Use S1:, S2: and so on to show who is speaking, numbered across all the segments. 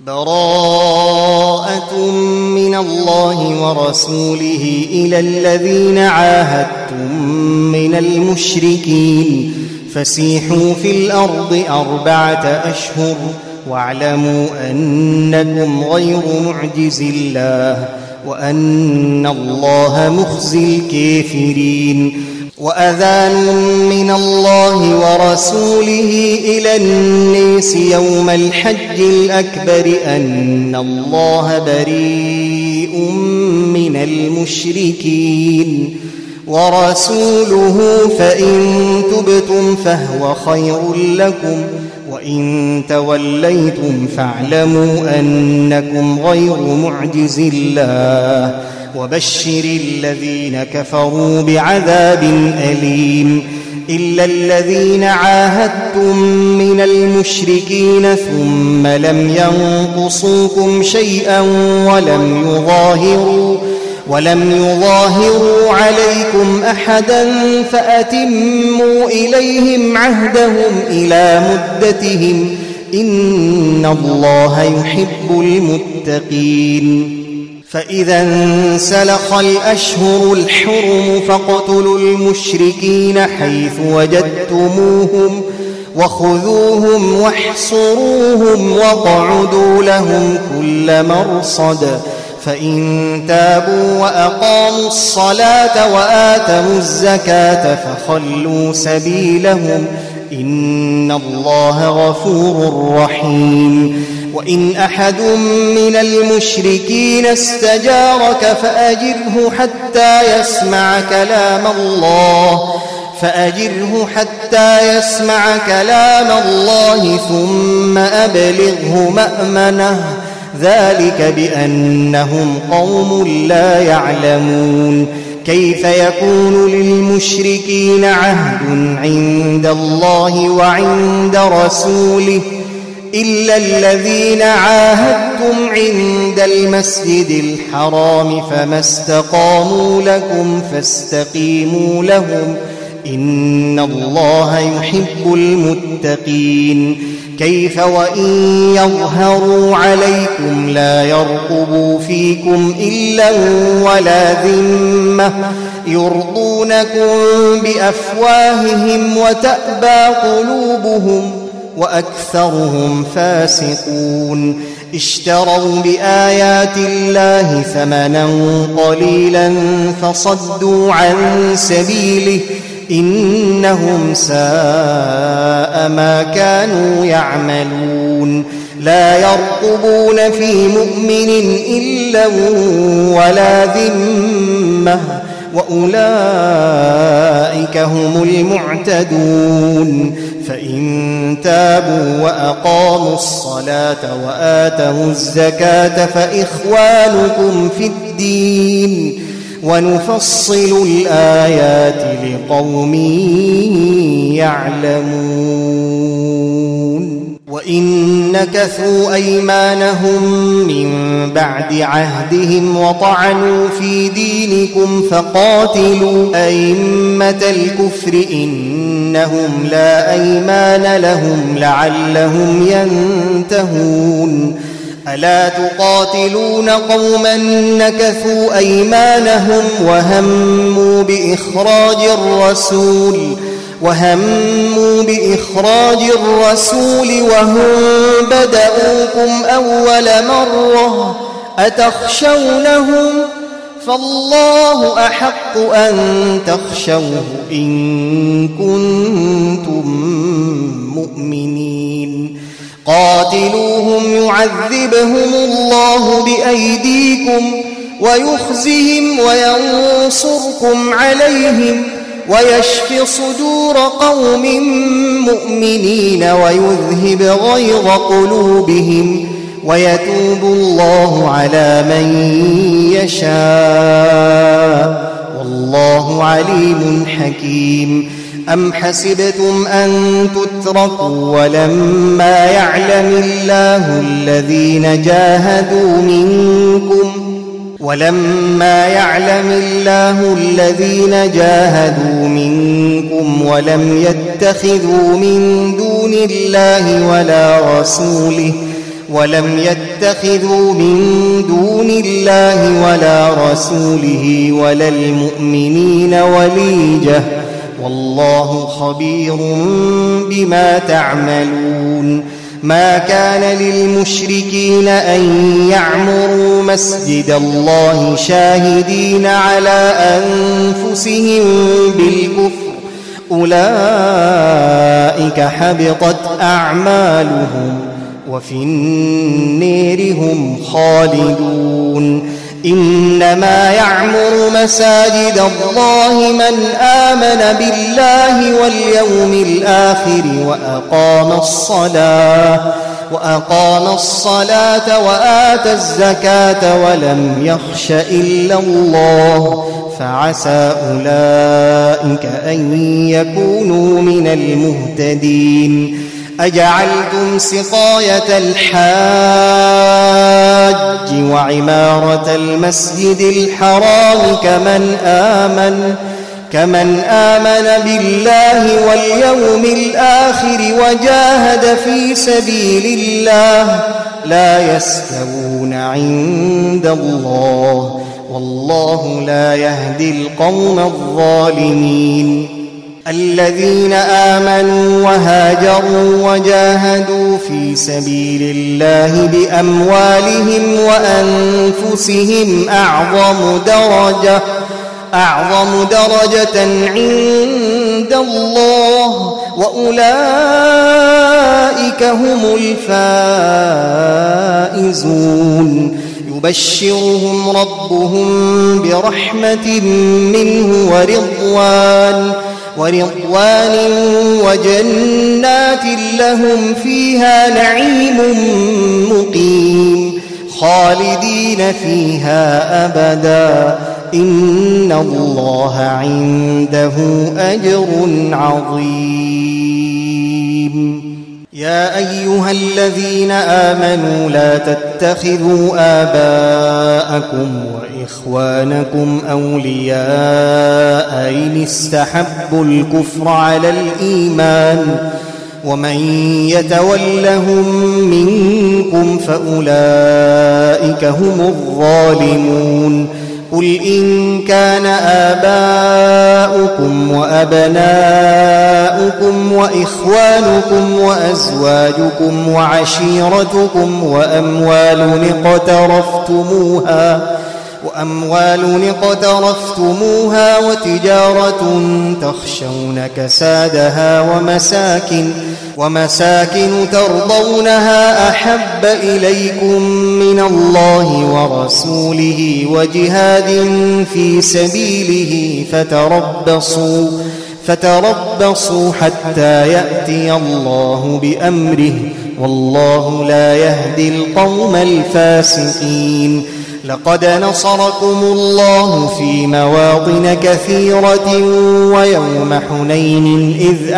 S1: براءة من الله ورسوله إلى الذين عاهدتم من المشركين فسيحوا في الأرض 4 أشهر واعلموا أنكم غير معجز الله وأن الله مخزي الكافرين. وأذان من الله ورسوله إلى الناس يوم الحج الأكبر أن الله بريء من المشركين ورسوله فإن تبتم فهو خير لكم وإن توليتم فاعلموا أنكم غير معجز الله وبشر الذين كفروا بعذاب أليم. إلا الذين عاهدتم من المشركين ثم لم ينقصوكم شيئا ولم يظاهروا عليكم أحدا فأتموا إليهم عهدهم إلى مدتهم إن الله يحب المتقين. فإذا انسلخ الأشهر الحرم فاقتلوا المشركين حيث وجدتموهم وخذوهم واحصروهم واقعدوا لهم كل مرصد فإن تابوا وأقاموا الصلاة وآتوا الزكاة فخلوا سبيلهم إن الله غفور رحيم. وإن أحد من المشركين استجارك فأجره حتى يسمع كلام الله ثم أبلغه مأمنه ذلك بأنهم قوم لا يعلمون. كيف يكون للمشركين عهد عند الله وعند رسوله إلا الذين عاهدتم عند المسجد الحرام فما استقاموا لكم فاستقيموا لهم إن الله يحب المتقين. كيف وإن يظهروا عليكم لا يرقبوا فيكم إلا ولا ذمة يرضونكم بأفواههم وتأبى قلوبهم وأكثرهم فاسقون. اشتروا بآيات الله ثمنا قليلا فصدوا عن سبيله إنهم ساء ما كانوا يعملون. لا يرقبون في مؤمن إلا ولا ذمة وأولئك هم المعتدون. فإن تابوا وأقاموا الصلاة وآتوا الزكاة فإخوانكم في الدين ونفصل الآيات لقوم يعلمون. وإن نكثوا أيمانهم من بعد عهدهم وطعنوا في دينكم فقاتلوا أئمة الكفر إنهم لا أيمان لهم لعلهم ينتهون. ألا تقاتلون قوما نكثوا أيمانهم وهموا بإخراج الرسول وهم بدأوكم أول مرة أتخشونهم فالله أحق أن تخشوه إن كنتم مؤمنين. قاتلوهم يعذبهم الله بأيديكم ويخزهم وينصركم عليهم ويشف صدور قوم مؤمنين ويذهب غيظ قلوبهم ويتوب الله على من يشاء والله عليم حكيم. أم حسبتم أن تتركوا ولما يعلم الله الذين جاهدوا منكم ولم يتخذوا من دون الله ولم يتخذوا من دون الله ولا رسوله ولا المؤمنين وليجة والله خبير بما تعملون ما كان للمشركين أن يعمروا مسجد الله شاهدين على أنفسهم بالكفر أولئك حبطت أعمالهم وفي النير هم خالدون إنما يعمر مساجد الله من آمن بالله واليوم الآخر وأقام الصلاة وآتى الزكاة ولم يخش إلا الله فعسى أولئك أن يكونوا من المهتدين أجعلتم سقاية الحاج وعمارة المسجد الحرام كمن آمن بالله واليوم الآخر وجاهد في سبيل الله لا يستوون عند الله والله لا يهدي القوم الظالمين الذين آمنوا وهاجروا وجاهدوا في سبيل الله بأموالهم وأنفسهم أعظم درجة عند الله وأولئك هم الفائزون يبشرهم ربهم برحمة منه ورضوان وجنات لهم فيها نعيم مقيم خالدين فيها أبدا إن الله عنده أجر عظيم يا أيها الذين آمنوا لا تتخذوا آباءكم وإخوانكم أولياء إن استحبوا الكفر على الإيمان ومن يتولهم منكم فأولئك هم الظالمون قل إن كان آباؤكم وأبناؤكم وإخوانكم وأزواجكم وعشيرتكم وأموال اقترفتموها وتجارة تخشون كسادها ومساكن ترضونها أحب إليكم من الله ورسوله وجهاد في سبيله فتربصوا حتى يأتي الله بأمره والله لا يهدي القوم الفاسقين لقد نصركم الله في مواطن كثيرة ويوم حنين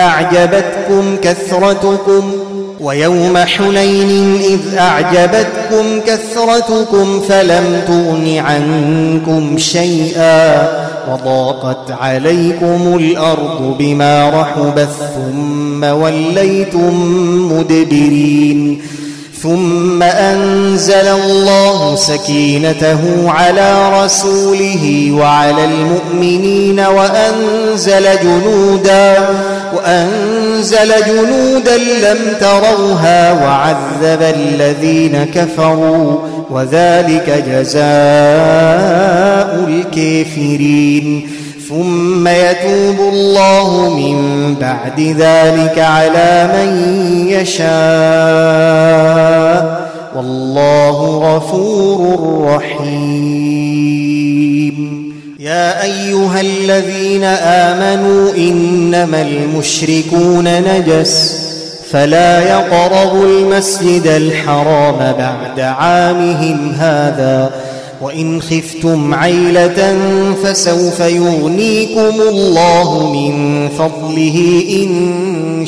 S1: إذ أعجبتكم كثرتكم فلم تغن عنكم شيئا وضاقت عليكم الأرض بما رحبت ثم وليتم مدبرين ثم أنزل الله سكينته على رسوله وعلى المؤمنين وأنزل جنودا لم تروها وعذب الذين كفروا وذلك جزاء الكافرين ثم يتوب الله من بعد ذلك على من يشاء والله غفور رحيم يا أيها الذين آمنوا إنما المشركون نجس فلا يقربوا المسجد الحرام بعد عامهم هذا وإن خفتم عيلة فسوف يغنيكم الله من فضله إن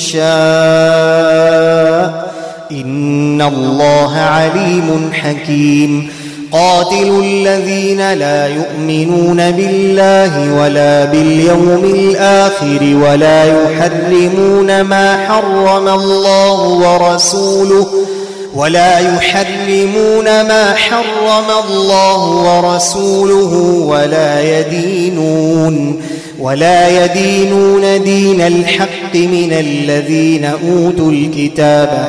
S1: شاء إن الله عليم حكيم قاتلوا الذين لا يؤمنون بالله ولا باليوم الآخر ولا يحرمون ما حرم الله ولا يحرمون ما حرم الله ورسوله ولا يدينون دين الحق من الذين أوتوا الكتاب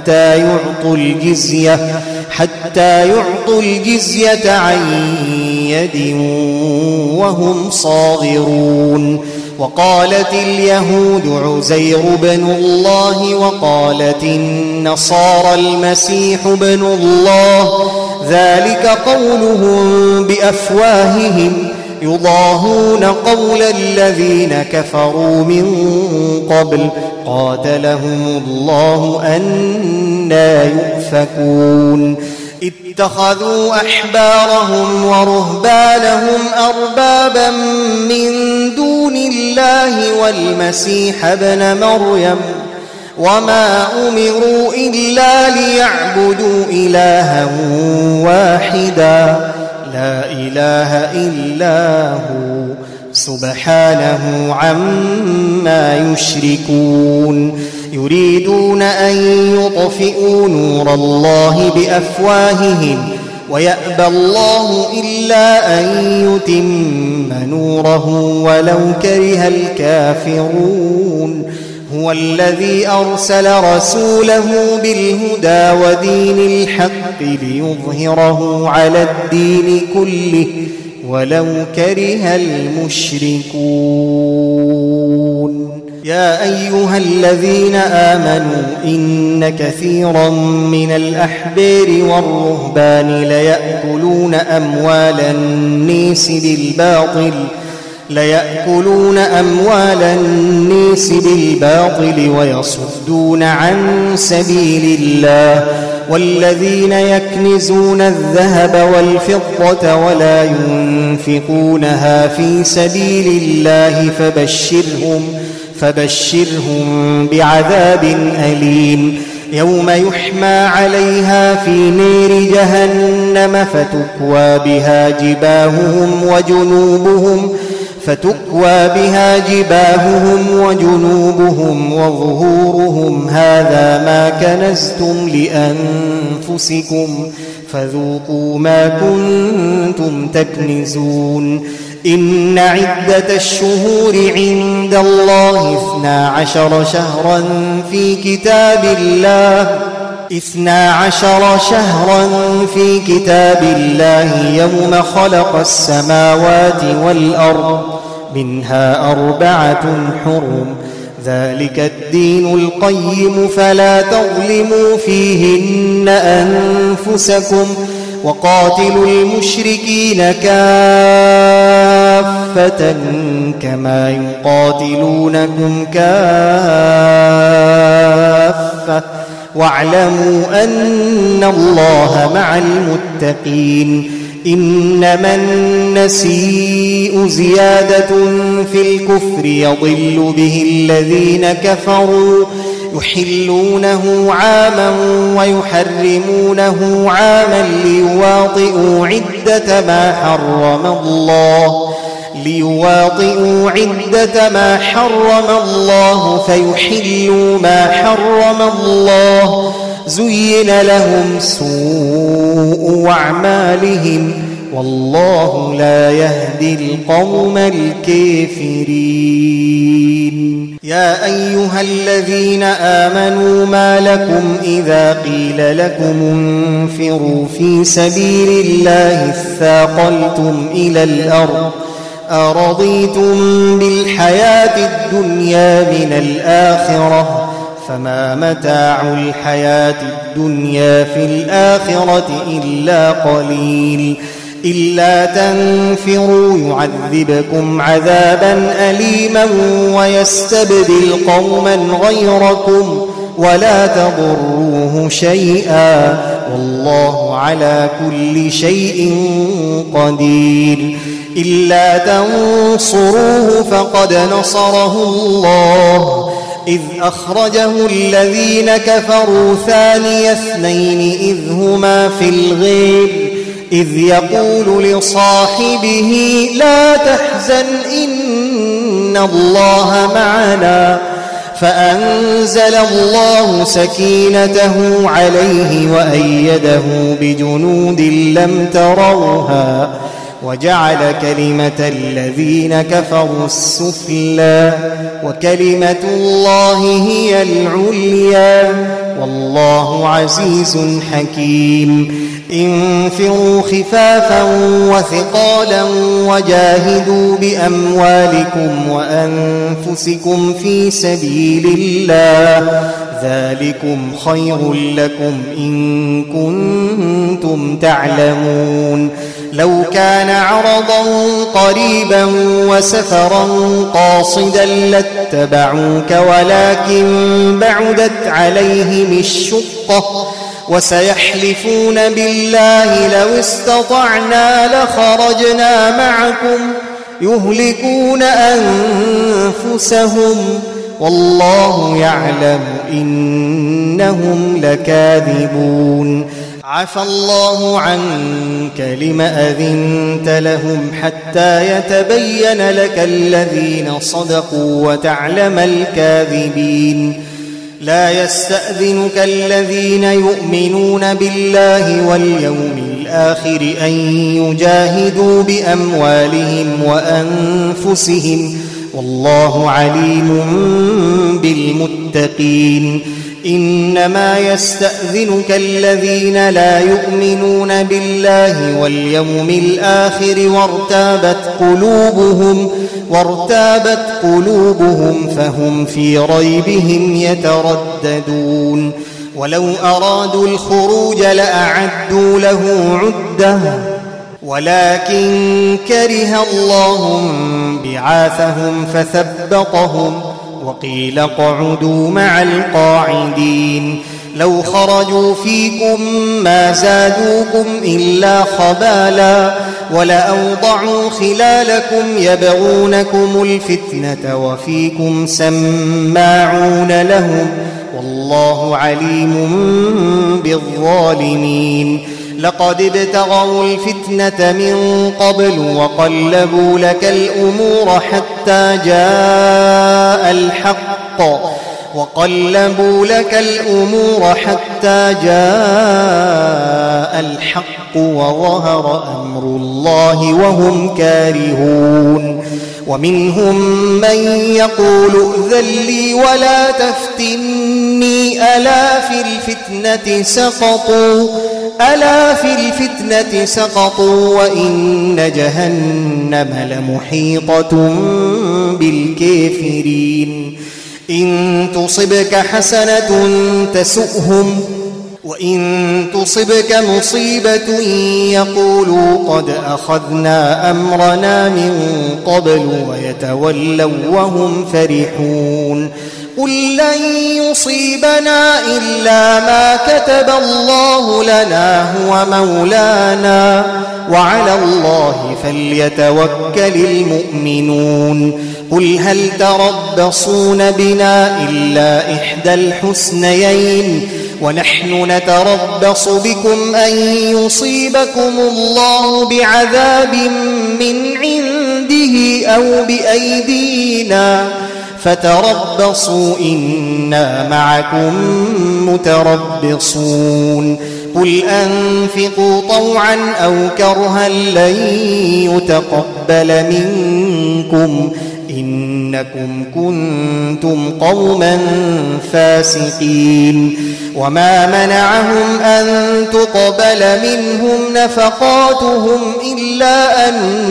S1: حتى يعطوا الجزية عن يد وهم صاغرون. وقالت اليهود عزير بن الله وقالت النصارى المسيح بن الله، ذلك قولهم بأفواههم يضاهون قول الذين كفروا من قبل قاتلهم الله أنى يؤفكون. اتخذوا أحبارهم ورهبانهم أربابا من دون الله والمسيح ابن مريم وما أمروا إلا ليعبدوا إلها واحدا لا إله إلا هو سبحانه عما يشركون. يريدون أن يطفئوا نور الله بأفواههم ويأبى الله إلا أن يتم نوره ولو كره الكافرون. هو الذي أرسل رسوله بالهدى ودين الحق ليظهره على الدين كله ولو كره المشركون. يا أيها الذين آمنوا إن كثيرا من الأحبار والرهبان ليأكلون أموال الناس بالباطل ويصدون عن سبيل الله. والذين يكنزون الذهب والفضة ولا ينفقونها في سبيل الله فبشرهم بعذاب أليم. يوم يحمى عليها في نار جهنم فتكوى بها جباههم وجنوبهم وظهورهم هذا ما كنزتم لأنفسكم فذوقوا ما كنتم تكنزون. إن عدة الشهور عند الله 12 شهرا في كتاب الله يوم خلق السماوات والأرض منها 4 حرم ذلك الدين القيم فلا تظلموا فيهن أنفسكم وقاتلوا المشركين كافة كما يقاتلونكم كافة واعلموا أن الله مع المتقين. إنما النسيء زيادة في الكفر يضل به الذين كفروا يحلونه عاما ويحرمونه عاما ليواطئوا عدة ما حرم الله فيحلوا ما حرم الله. زين لهم سوء أعمالهم والله لا يهدي القوم الكافرين. يا أيها الذين آمنوا ما لكم إذا قيل لكم انفروا في سبيل الله اثاقلتم إلى الأرض أرضيتم بالحياة الدنيا من الآخرة فما متاع الحياة الدنيا في الآخرة إلا قليل. إلا تنفروا يعذبكم عذابا أليما ويستبدل قوما غيركم ولا تضروه شيئا والله على كل شيء قدير. إلا تنصروه فقد نصره الله إذ أخرجه الذين كفروا ثاني اثنين إذ هما في الغير إذ يقول لصاحبه لا تحزن إن الله معنا فأنزل الله سكينته عليه وأيده بجنود لم تروها وجعل كلمة الذين كفروا السفلى وكلمة الله هي العليا والله عزيز حكيم انفروا خفافا وثقالا وجاهدوا بأموالكم وأنفسكم في سبيل الله ذلكم خير لكم إن كنتم تعلمون لو كان عرضا قريبا وسفرا قاصدا لاتبعوك ولكن بعدت عليهم الشقة وسيحلفون بالله لو استطعنا لخرجنا معكم يهلكون أنفسهم والله يعلم إنهم لكاذبون عفى الله عنك لم أذنت لهم حتى يتبين لك الذين صدقوا وتعلم الكاذبين لا يستأذنك الذين يؤمنون بالله واليوم الآخر أن يجاهدوا بأموالهم وأنفسهم والله عليم بالمتقين إنما يستأذنك الذين لا يؤمنون بالله واليوم الآخر وارتابت قلوبهم فهم في ريبهم يترددون ولو أرادوا الخروج لأعدوا له عدة ولكن كره الله بعاثهم فثبطهم وقيل اقعدوا مع القاعدين لو خرجوا فيكم ما زادوكم إلا خبالا ولأوضعوا خلالكم يبغونكم الفتنة وفيكم سماعون لهم والله عليم بالظالمين لقد ابتغوا الفتنة من قبل وقلبوا لك الأمور حتى جاء الحق وظهر أمر الله وهم كارهون ومنهم من يقول ائذن لي ولا تفتني ألا في الفتنة سقطوا وإن جهنم لمحيطة بالكافرين إن تصبك حسنة تسؤهم وإن تصبك مصيبة يقولوا قد أخذنا أمرنا من قبل ويتولوا وهم فرحون قل لن يصيبنا إلا ما كتب الله لنا هو مولانا وعلى الله فليتوكل المؤمنون قل هل تربصون بنا إلا إحدى الحسنيين ونحن نتربص بكم أن يصيبكم الله بعذاب من عنده أو بأيدينا فتربصوا إنا معكم متربصون قل أنفقوا طوعا أو كرها لن يتقبل منكم إنكم كنتم قوما فاسقين وما منعهم أن تقبل منهم نفقاتهم إلا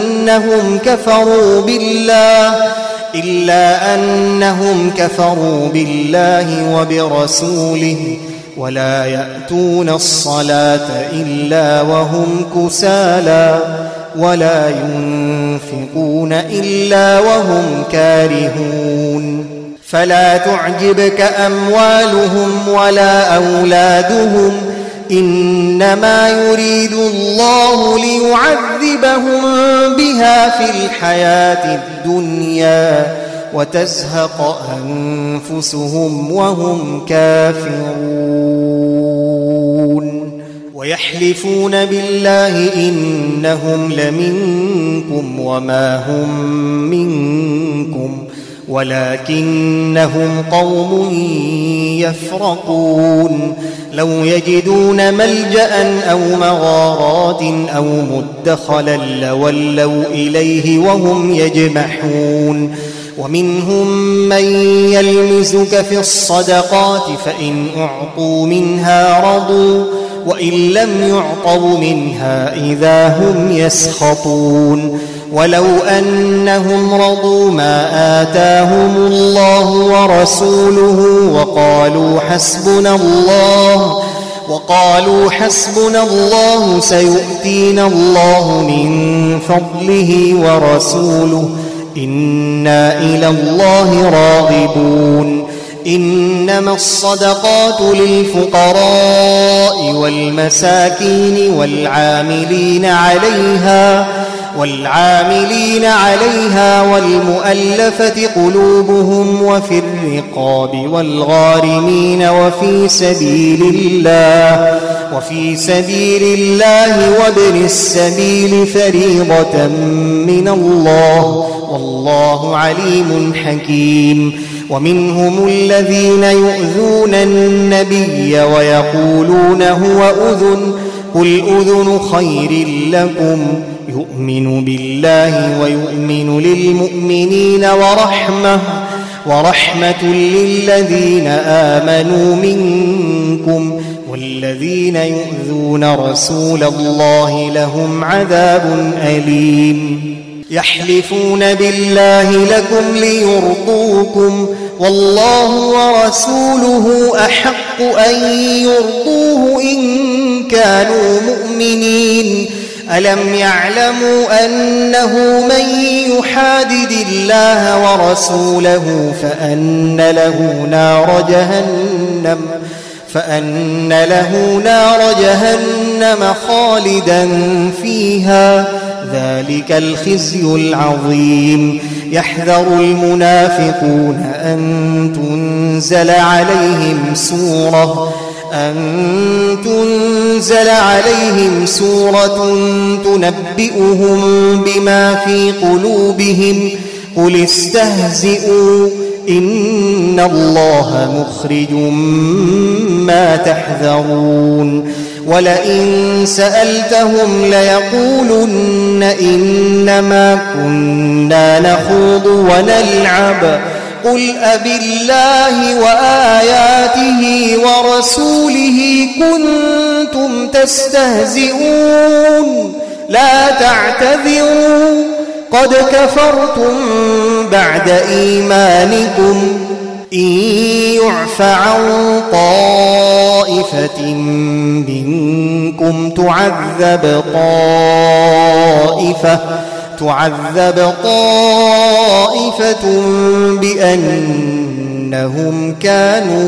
S1: أنهم كفروا بالله وبرسوله ولا يأتون الصلاة إلا وهم كسالى ولا ينفقون إلا وهم كارهون فلا تعجبك أموالهم ولا أولادهم إنما يريد الله ليعذبهم بها في الحياة الدنيا وتزهق أنفسهم وهم كافرون ويحلفون بالله إنهم لمنكم وما هم منكم ولكنهم قوم يفرقون لو يجدون ملجأ أو مغارات أو مدخلا لولوا إليه وهم يجمحون ومنهم من يلمزك في الصدقات فإن أعطوا منها رضوا وإن لم يعطوا منها إذا هم يسخطون ولو أنهم رضوا ما آتاهم الله ورسوله وقالوا حسبنا الله سيؤتينا الله من فضله ورسوله إنا إلى الله راغبون إنما الصدقات للفقراء والمساكين والعاملين عليها والمؤلفة قلوبهم وفي الرقاب والغارمين وفي سبيل الله وابن السبيل فريضة من الله والله عليم حكيم ومنهم الذين يؤذون النبي ويقولون هو أذن قل أذن خير لكم يؤمن بالله ويؤمن للمؤمنين ورحمة للذين آمنوا منكم والذين يؤذون رسول الله لهم عذاب أليم يحلفون بالله لكم ليرضوكم والله ورسوله أحق أن يرضوه إن كانوا مؤمنين ألم يعلموا أنه من يحادد الله ورسوله فأن له نار جهنم خالدا فيها ذلك الخزي العظيم يحذر المنافقون أن تنزل عليهم سورة تنبئهم بما في قلوبهم قل استهزئوا إن الله مخرج ما تحذرون ولئن سألتهم ليقولن إنما كنا نخوض ونلعب قل أبالله وآياته ورسوله كنتم تستهزئون لا تعتذروا قد كفرتم بعد إيمانكم إن يعف عن طائفة منكم تعذب طائفة بأنهم كانوا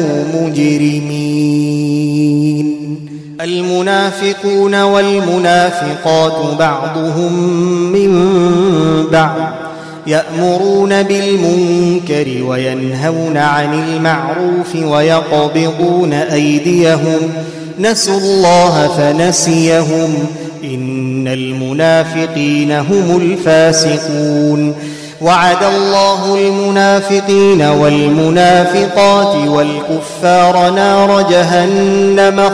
S1: مجرمين المنافقون والمنافقات بعضهم من بعض يأمرون بالمنكر وينهون عن المعروف ويقبضون أيديهم نسوا الله فنسيهم إن المنافقين هم الفاسقون وعد الله المنافقين والمنافقات والكفار نار جهنم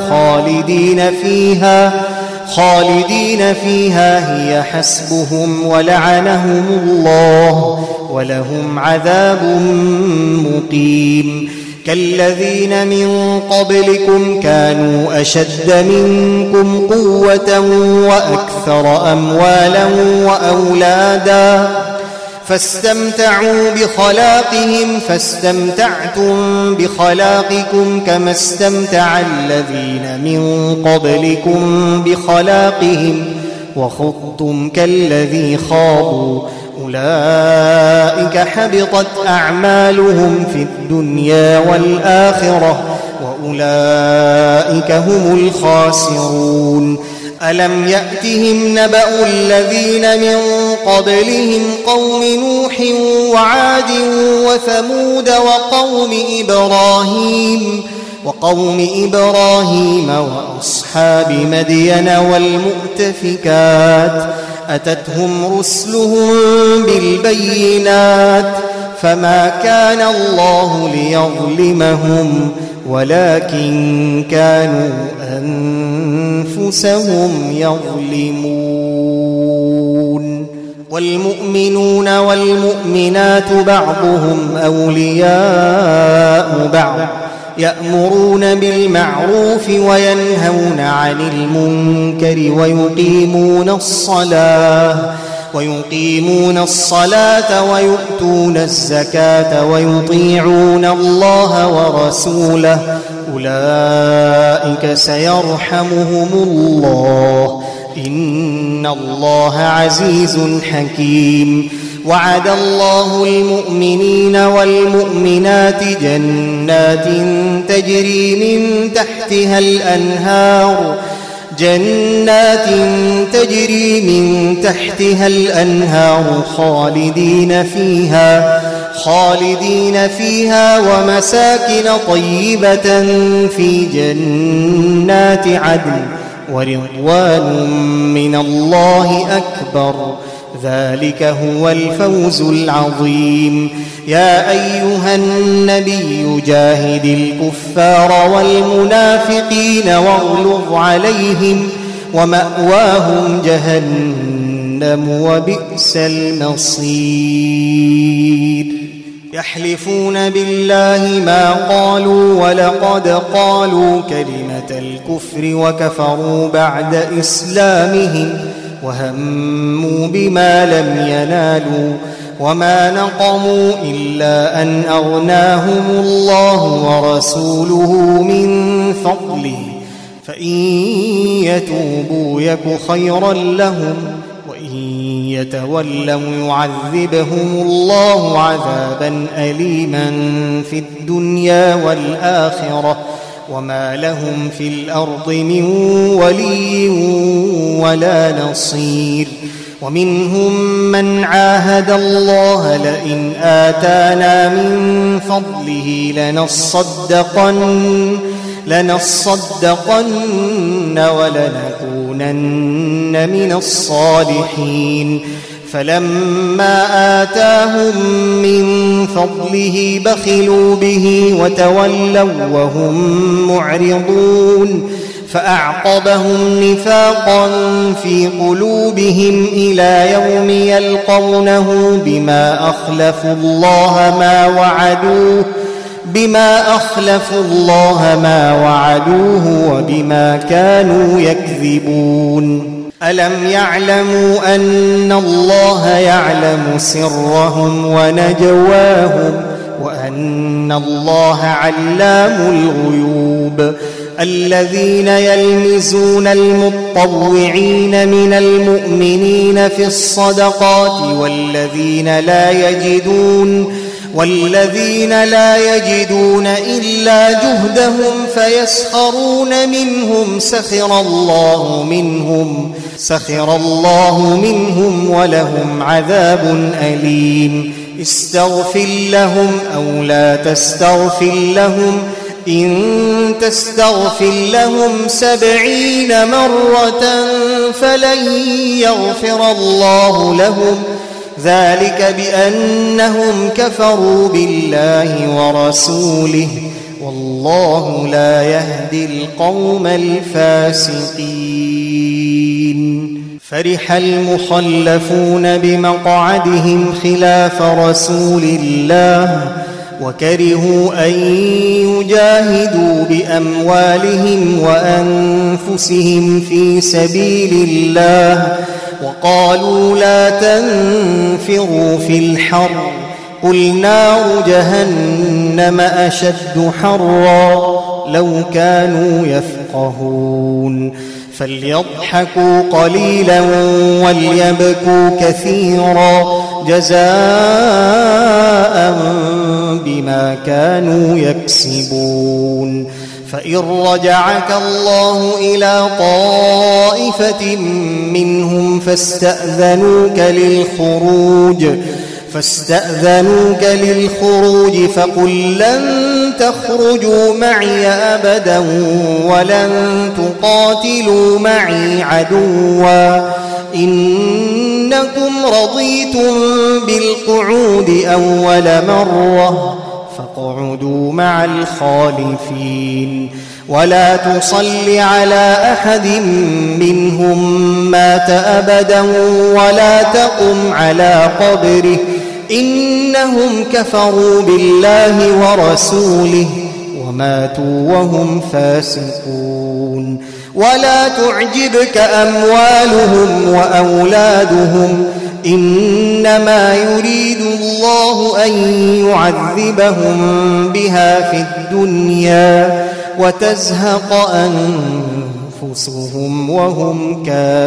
S1: خالدين فيها هي حسبهم ولعنهم الله ولهم عذاب مقيم كالذين من قبلكم كانوا أشد منكم قوة وأكثر أموالا وأولادا فاستمتعوا بخلاقهم فاستمتعتم بخلاقكم كما استمتع الذين من قبلكم بخلاقهم وخضتم كالذي خاضوا أولئك حبطت أعمالهم في الدنيا والآخرة وأولئك هم الخاسرون ألم يأتهم نبأ الذين من قبلهم قوم نوح وعاد وثمود وقوم إبراهيم وأصحاب مدين والمؤتفكات أتتهم رسلهم بالبينات فما كان الله ليظلمهم ولكن كانوا أنفسهم يظلمون. والمؤمنون والمؤمنات بعضهم أولياء بعض يأمرون بالمعروف وينهون عن المنكر ويقيمون الصلاة ويؤتون الزكاة ويطيعون الله ورسوله أولئك سيرحمهم الله إن الله عزيز حكيم. وعد الله المؤمنين والمؤمنات جنات تجري من تحتها الأنهار خالدين فيها ومساكن طيبة في جنات عدن ورضوان من الله أكبر ذلك هو الفوز العظيم. يا أيها النبي جاهد الكفار والمنافقين واغلظ عليهم ومأواهم جهنم وبئس المصير. يحلفون بالله ما قالوا ولقد قالوا كلمة الكفر وكفروا بعد إسلامهم وهموا بما لم ينالوا وما نقموا إلا أن أغناهم الله ورسوله من فضله فإن يتوبوا يك خيرا لهم وإن يتولوا يعذبهم الله عذابا أليما في الدنيا والآخرة وما لهم في الأرض من ولي ولا نصير. ومنهم من عاهد الله لئن آتانا من فضله لنصدقن ولنكونن من الصالحين فلما آتاهم من فضله بخلوا به وتولوا وهم معرضون فأعقبهم نفاقا في قلوبهم إلى يوم يلقونه بما أخلفوا الله ما وعدوه وبما كانوا يكذبون. ألم يعلموا أن الله يعلم سرهم ونجواهم وأن الله علام الغيوب. الذين يلمزون المطوعين من المؤمنين في الصدقات والذين لا يجدون إلا جهدهم فيسخرون منهم سخر الله منهم ولهم عذاب أليم. استغفر لهم أو لا تستغفر لهم إن تستغفر لهم 70 مرة فلن يغفر الله لهم ذلك بأنهم كفروا بالله ورسوله والله لا يهدي القوم الفاسقين. فرح المخلفون بمقعدهم خلاف رسول الله وكرهوا أن يجاهدوا بأموالهم وأنفسهم في سبيل الله وقالوا لا تنفروا في الحر قل نار جهنم أشد حرا لو كانوا يفقهون. فليضحكوا قليلا وليبكوا كثيرا جزاء بما كانوا يكسبون. فإن رجعك الله إلى طائفة منهم فاستأذنوك للخروج فقل لن تخرجوا معي أبدا ولن تقاتلوا معي عدوا إنكم رضيتم بالقعود أول مرة فاقعدوا مع الخالفين ولا تصل على أحد منهم مات أبدا ولا تقم على قبره إنهم كفروا بالله ورسوله وماتوا وهم فاسقون ولا تعجبك أموالهم وأولادهم إنما يريد الله أن يعذبهم بها في الدنيا وتزهق أنفسهم وهم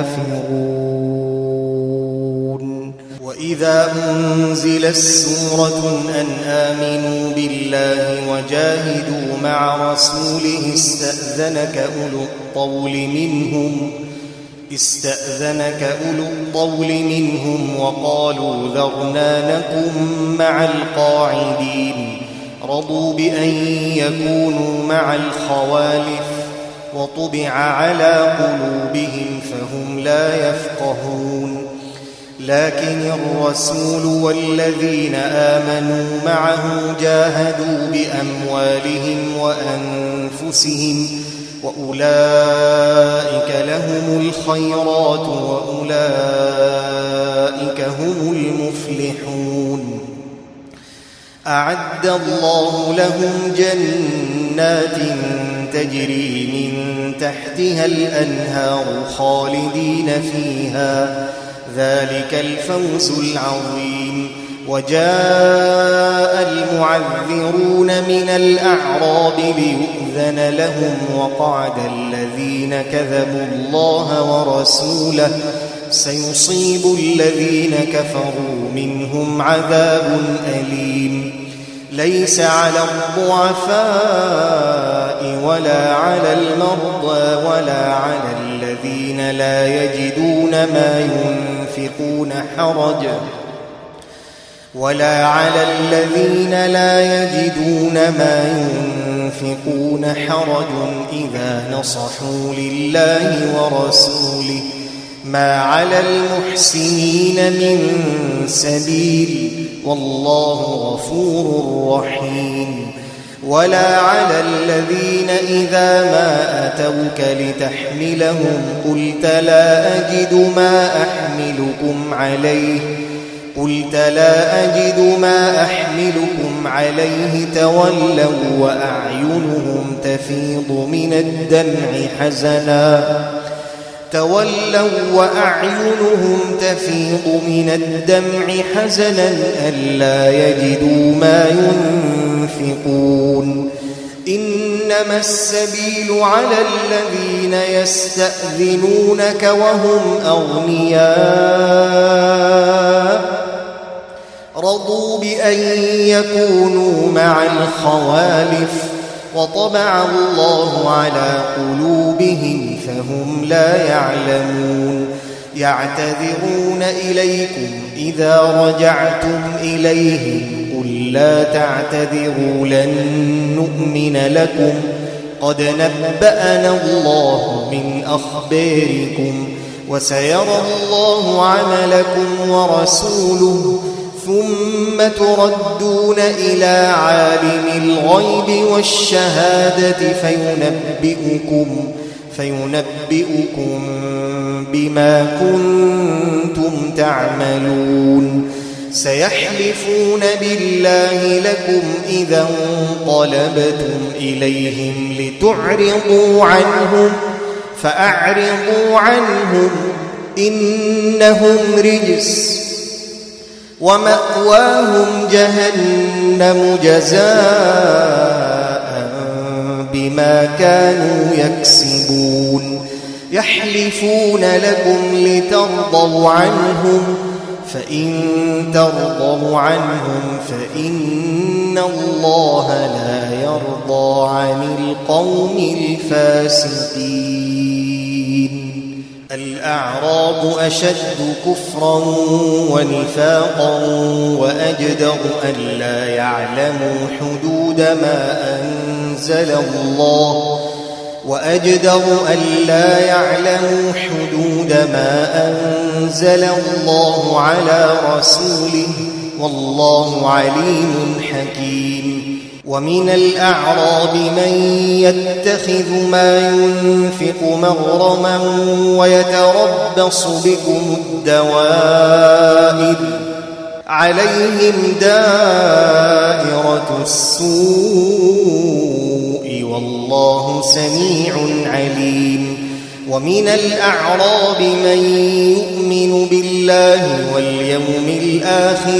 S1: كافرون وإذا أنزلت سورة أن آمنوا بالله وجاهدوا مع رسوله استأذنك أولو الطول منهم وقالوا ذرنا نكن مع القاعدين رضوا بأن يكونوا مع الخوالف وطبع على قلوبهم فهم لا يفقهون لكن الرسول والذين آمنوا معه جاهدوا بأموالهم وأنفسهم وأولئك لهم الخيرات وأولئك هم المفلحون أعد الله لهم جنات تجري من تحتها الأنهار خالدين فيها ذلك الفوز العظيم وجاء المعذرون من الأعراب ليؤذن لهم وقعد الذين كذبوا الله ورسوله سيصيب الذين كفروا منهم عذاب أليم ليس على الضعفاء ولا على المرضى ولا على الذين لا يجدون ما ينفقون حرج إذا نصحوا لله ورسوله ما على المحسنين من سبيل والله غفور رحيم ولا على الذين إذا ما أتوك لتحملهم قلت لا أجد ما أحملكم عليه تولوا وأعينهم تفيض من الدمع حزنا ألا يجدوا ما ينفقون إنما السبيل على الذين يستأذنونك وهم أغنياء رضوا بأن يكونوا مع الخوالف وطبع الله على قلوبهم فهم لا يعلمون يعتذرون إليكم إذا رجعتم إليهم قل لا تعتذروا لن نؤمن لكم قد نبأنا الله من أخباركم وسيرى الله عملكم ورسوله ثم تردون إلى عالم الغيب والشهادة فينبئكم بما كنتم تعملون سيحلفون بالله لكم إذا انقلبتم إليهم لتعرضوا عنهم فأعرضوا عنهم إنهم رجس ومأواهم جهنم جزاء بما كانوا يكسبون يحلفون لكم لترضوا عنهم فإن ترضوا عنهم فإن الله لا يرضى عن القوم الفاسقين الأعراب أشد كفرا ونفاقا وأجدر ألا يعلموا حدود ما أنزل الله وأجدر ألا يعلموا حدود ما أنزل الله على رسوله والله عليم حكيم ومن الأعراب من يتخذ ما ينفق مغرما ويتربص بكم الدوائر عليهم دائرة السوء والله سميع عليم ومن الأعراب من يؤمن بالله واليوم الآخر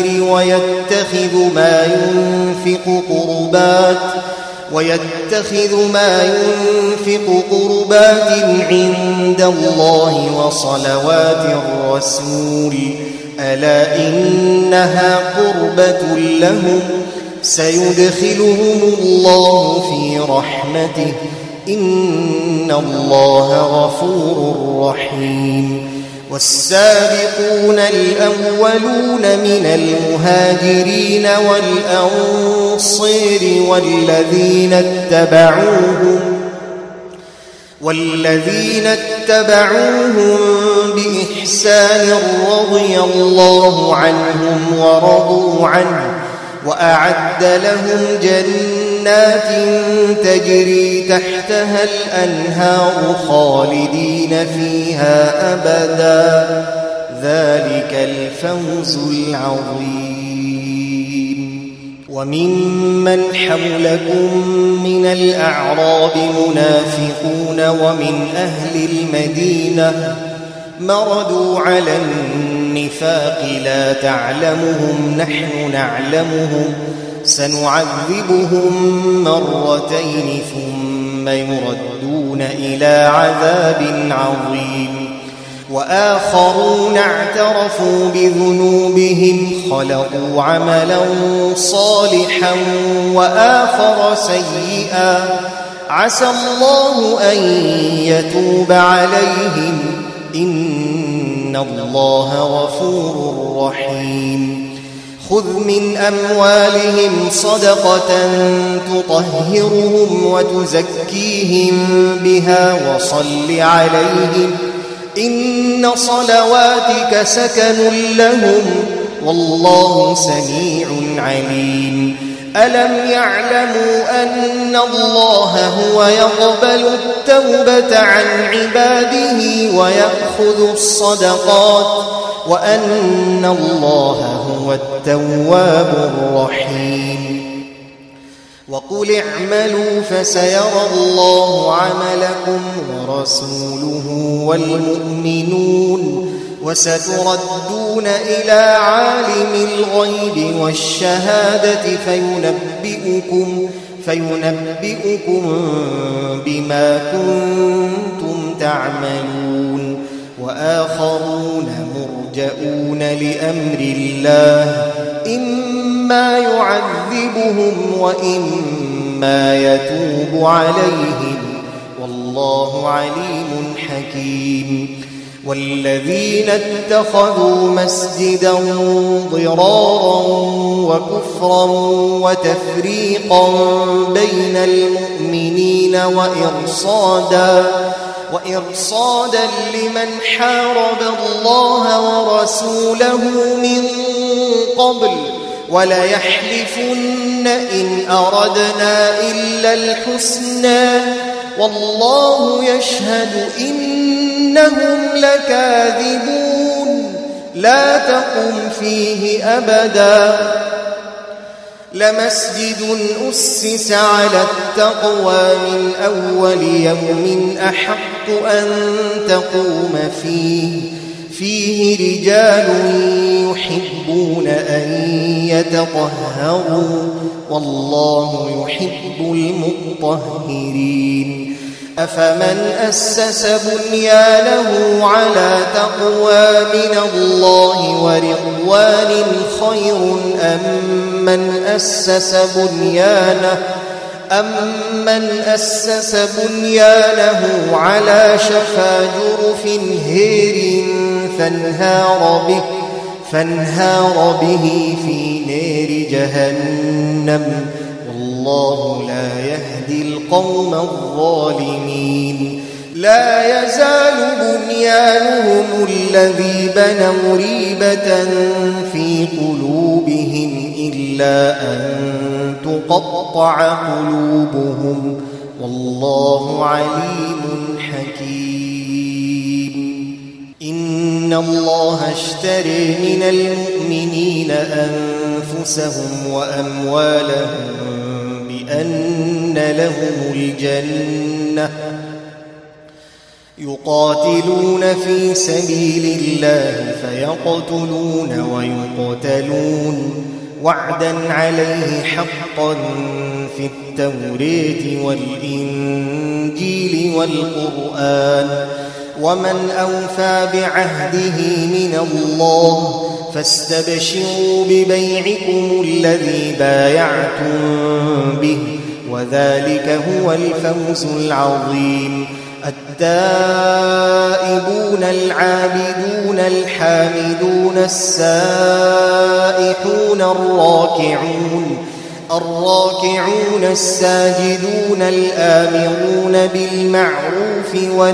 S1: ويتخذ ما ينفق قربات عند الله وصلوات الرسول ألا إنها قربة لهم سيدخلهم الله في رحمته إن الله غفور رحيم والسابقون الأولون من المهاجرين والأنصار والذين اتبعوهم بإحسان رضي الله عنهم ورضوا عنه وأعد لهم جنات تجري تحتها الأنهار خالدين فيها أبدا ذلك الفوز العظيم وممن حولكم من الأعراب منافقون ومن أهل المدينة مردوا على النفاق لا تعلمهم نحن نعلمهم سنعذبهم مرتين ثم يردون إلى عذاب عظيم وآخرون اعترفوا بذنوبهم خلقوا عملا صالحا وآخر سيئا عسى الله أن يتوب عليهم إن الله غفور رحيم خذ من أموالهم صدقة تطهرهم وتزكيهم بها وصل عليهم إن صلواتك سكن لهم والله سميع عليم ألم يعلموا أن الله هو يقبل التوبة عن عباده ويأخذ الصدقات وأن الله هو التواب الرحيم وقل اعملوا فسيرى الله عملكم ورسوله والمؤمنون وستردون إلى عالم الغيب والشهادة فينبئكم بما كنتم تعملون وآخرون مرجئون لأمر الله إما يعذبهم وإما يتوب عليهم والله عليم حكيم والذين اتخذوا مسجدا ضرارا وكفرا وتفريقا بين المؤمنين وإرصادا لمن حارب الله ورسوله من قبل وليحلفن إن أردنا إلا الحسنى والله يشهد إنهم لكاذبون لا تقم فيه أبدا لمسجد أسس على التقوى من أول يوم أحق أن تقوم فيه رجال يحبون أن يتطهروا والله يحب المطهرين أفمن أسس بنيانه على تقوى من الله ورضوان خير أم من أسس بنيانه على شفا جرف هير فانهار به في نار جهنم والله لا يهدي القوم الظالمين لا يزال بنيانهم الذي بنوا ريبة في قلوبهم إلا أن تقطع قلوبهم والله عليم حكيم إن الله اشترى من المؤمنين أنفسهم وأموالهم بأن لهم الجنة يقاتلون في سبيل الله فيقتلون ويقتلون وعدا عليه حقا في التوراة والإنجيل والقرآن ومن أوفى بعهده من الله فاستبشروا ببيعكم الذي بايعتم به وذلك هو الفوز العظيم التائبون العابدون الحامدون السائحون الراكعون الساجدون الآمرون بالمعروف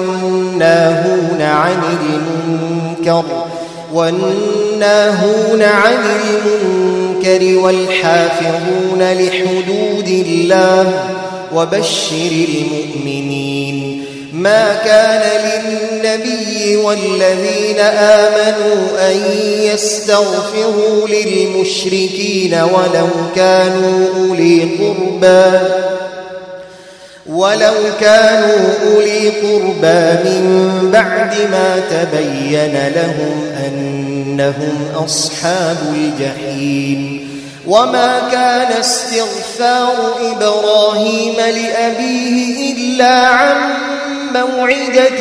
S1: والناهون عن المنكر والحافظون لحدود الله وبشر المؤمنين ما كان للنبي والذين آمنوا أن يستغفروا للمشركين ولو كانوا أولي قربى من بعد ما تبين لهم أنهم أصحاب الجحيم وما كان استغفار إبراهيم لأبيه إلا عن موعدة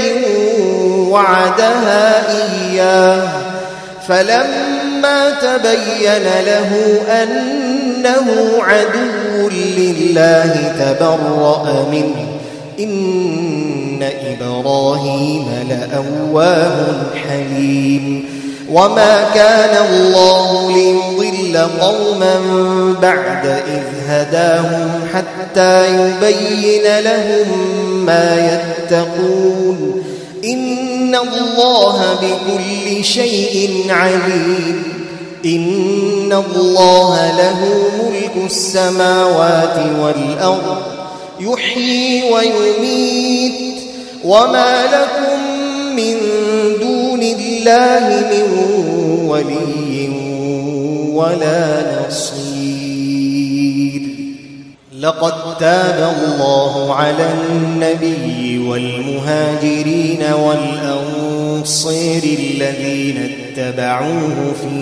S1: وعدها إياه فلما تبين له أنه عدو لله تبرأ منه إن إبراهيم لأواه حليم وما كان الله ليضل قوما بعد إذ هداهم حتى يبين لهم ما يتقون إن الله بكل شيء عليم إن الله له ملك السماوات والأرض يحيي ويميت وما لكم من دون الله من ولي ولا نصير لقد تاب الله على النبي والمهاجرين والأنصار الذين اتبعوه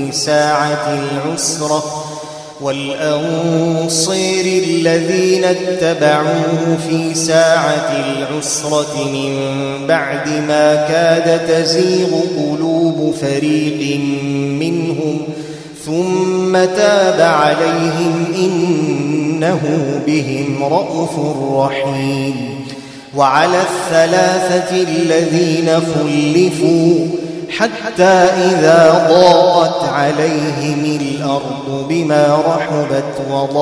S1: في ساعة العسرة من بعد ما كاد تزيغ قلوب فريق منهم ثم تاب عليهم إنه بهم رءوف رحيم وعلى الثلاثة الذين خلفوا حتى إذا ضاقت عليهم الأرض بما رحبت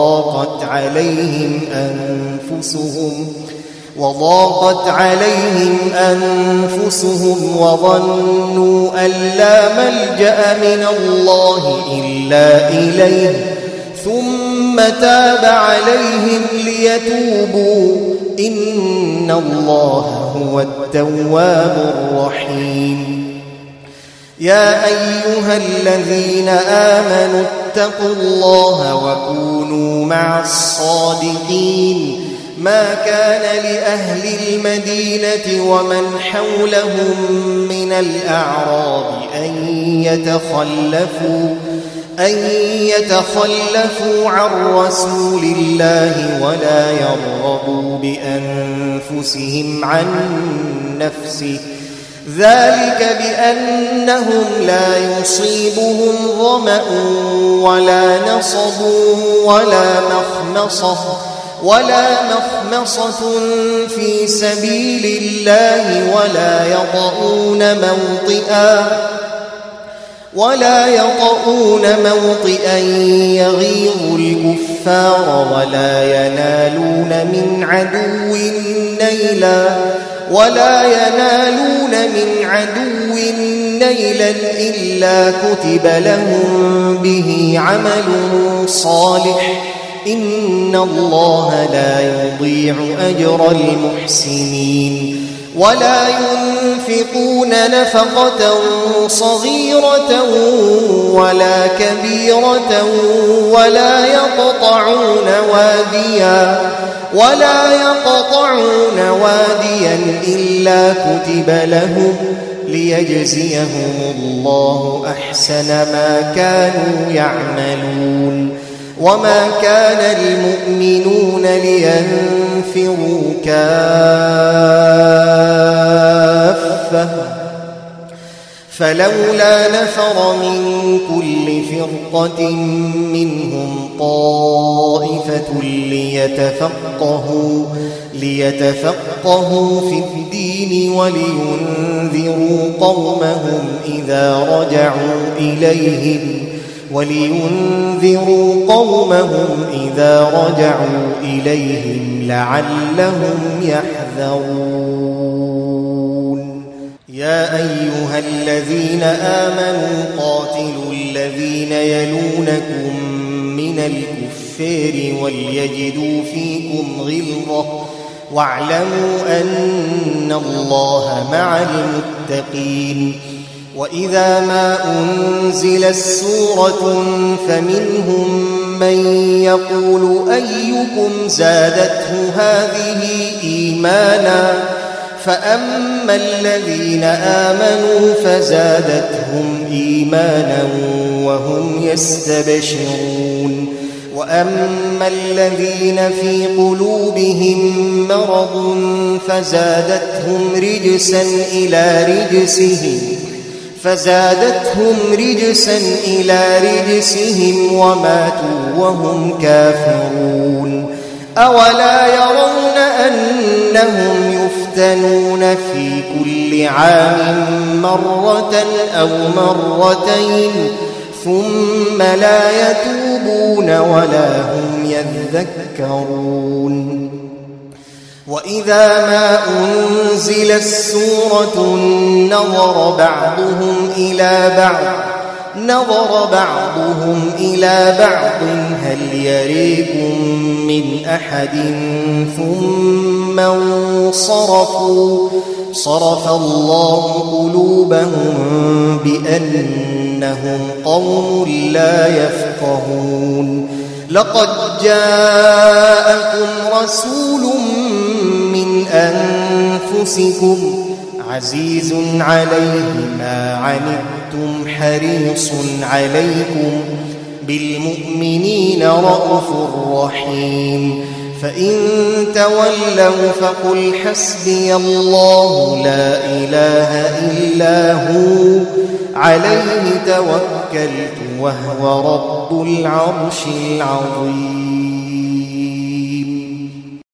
S1: وضاقت عليهم أنفسهم وظنوا أن لا ملجأ من الله إلا إليه ثم تاب عليهم ليتوبوا إن الله هو التواب الرحيم يا أيها الذين آمنوا اتقوا الله وكونوا مع الصادقين ما كان لأهل المدينة ومن حولهم من الأعراب أن يتخلفوا عن رسول الله ولا يرغبوا بأنفسهم عن نفسه ذلك بأنهم لا يصيبهم ظمأ ولا نصب ولا مخمصة في سبيل الله ولا يطؤون موطئا يغيظ الكفار ولا ينالون من عدو نيلا إلا كتب لهم به عمل صالح إن الله لا يضيع أجر المحسنين ولا ينفقون نفقة صغيرة ولا كبيرة ولا يقطعون واديا إلا كتب لهم ليجزيهم الله أحسن ما كانوا يعملون وما كان المؤمنون لينفروا كافة فلولا نفر من كل فرقة منهم طائفة ليتفقهوا في الدين ولينذروا قومهم إذا رجعوا إليهم لعلهم يحذرون يا أيها الذين آمنوا قاتلوا الذين يلونكم من الكفار وليجدوا فيكم غلظة واعلموا أن الله مع المتقين وإذا ما أنزلت سورة فمنهم من يقول أيكم زادته هذه إيمانا فأما الذين آمنوا فزادتهم إيمانا وهم يستبشرون وأما الذين في قلوبهم مرض فزادتهم رجسا إلى رجسهم وماتوا وهم كافرون أولا يرون أنهم يفتنون في كل عام مرة أو مرتين ثم لا يتوبون ولا هم يذكرون وإذا ما أنزلت سورة نظر بعضهم إلى بعض هل يريكم من أحد ثم انصرفوا صرف الله قلوبهم بأنهم قوم لا يفقهون لقد جاءكم رسول من أنفسكم عزيز عليه ما عنتم حريص عليكم بالمؤمنين رءوف رحيم فإن تولوا فقل حسبي الله لا إله إلا هو عليه توكلت وهو رب العرش العظيم